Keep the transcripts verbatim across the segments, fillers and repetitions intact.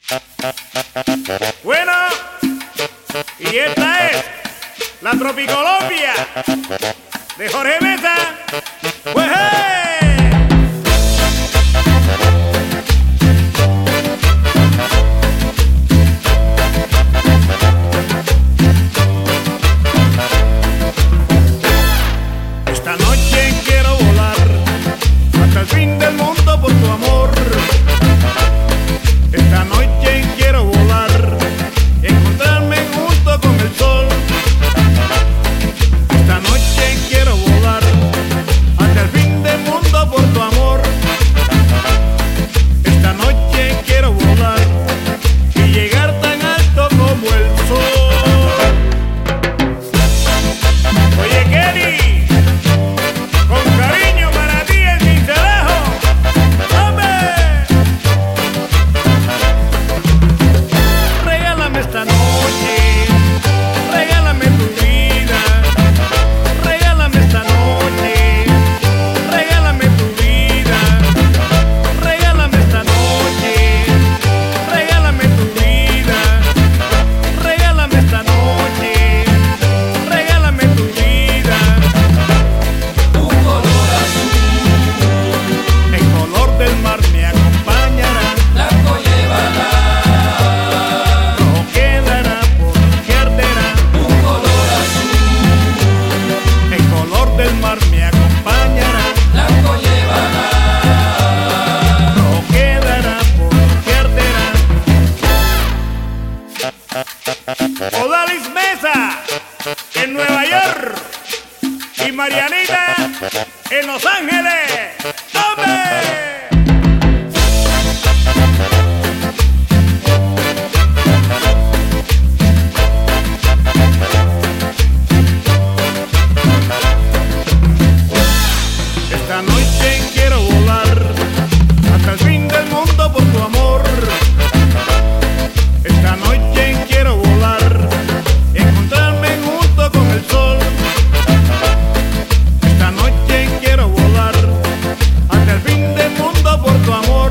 Bueno, y esta es la Tropicolombia de Jorge Mesa. Pues hey. Esta noche quiero volar hasta el fin del mundo por tu amor. Esta noche quiero volar y encontrarme junto con el sol. Esta noche quiero volar hasta el fin del mundo por tu amor. Esta noche quiero volar y llegar tan alto como el sol. Oye, Kelly, con cariño para ti el Cincelejo. ¡Hombre! Regálame esta noche, regálame tu vida. Regálame esta noche, regálame tu vida. Regálame esta noche, regálame tu vida. Regálame esta noche, regálame tu vida. Un color azul, El color del mar me acompañará. blanco llevará. Rojo quedará porque arderá. Un color azul, El color del mar me acompañará. blanco llevará. Rojo quedará porque arderá. Odalis Mesa en Nueva York y Marianita en Los Ángeles. ¡Hombre! Esta noche quiero volar hasta el fin del mundo por tu amor. Esta noche quiero volar y encontrarme junto con el sol. Esta noche quiero volar hasta el fin del mundo por tu amor.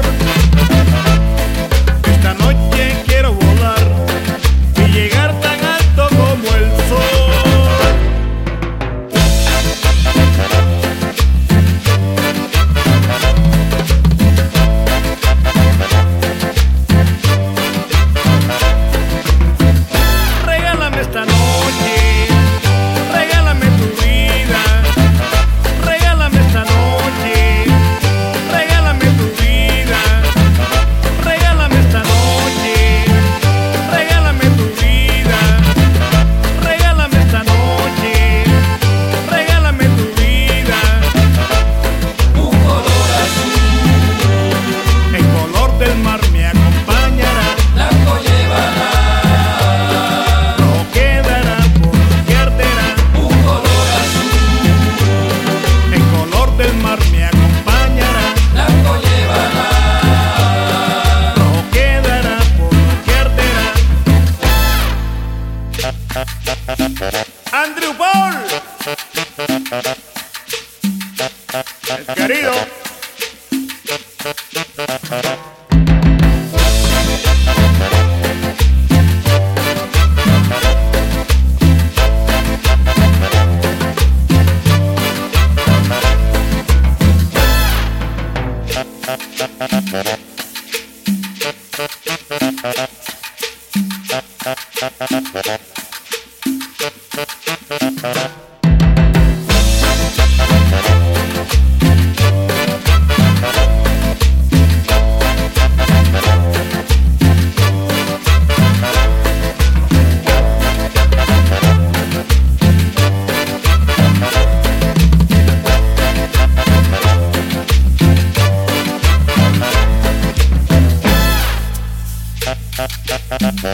Esta noche quiero volar y llegar tan alto como el sol. Regálame esta noche, regálame tu vida. Regálame esta noche, regálame tu vida. Regálame esta noche, regálame tu vida. Regálame esta noche, regálame tu vida. Un color azul, El color del mar me acompañará. blanco llevará. Rojo quedará porque arderá. Un color azul, El color del mar me acompañará. blanco llevará. Rojo quedará porque arderá. Andrew Paul, el querido.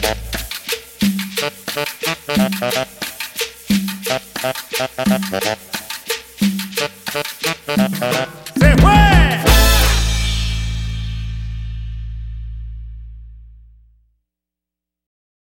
Thank you.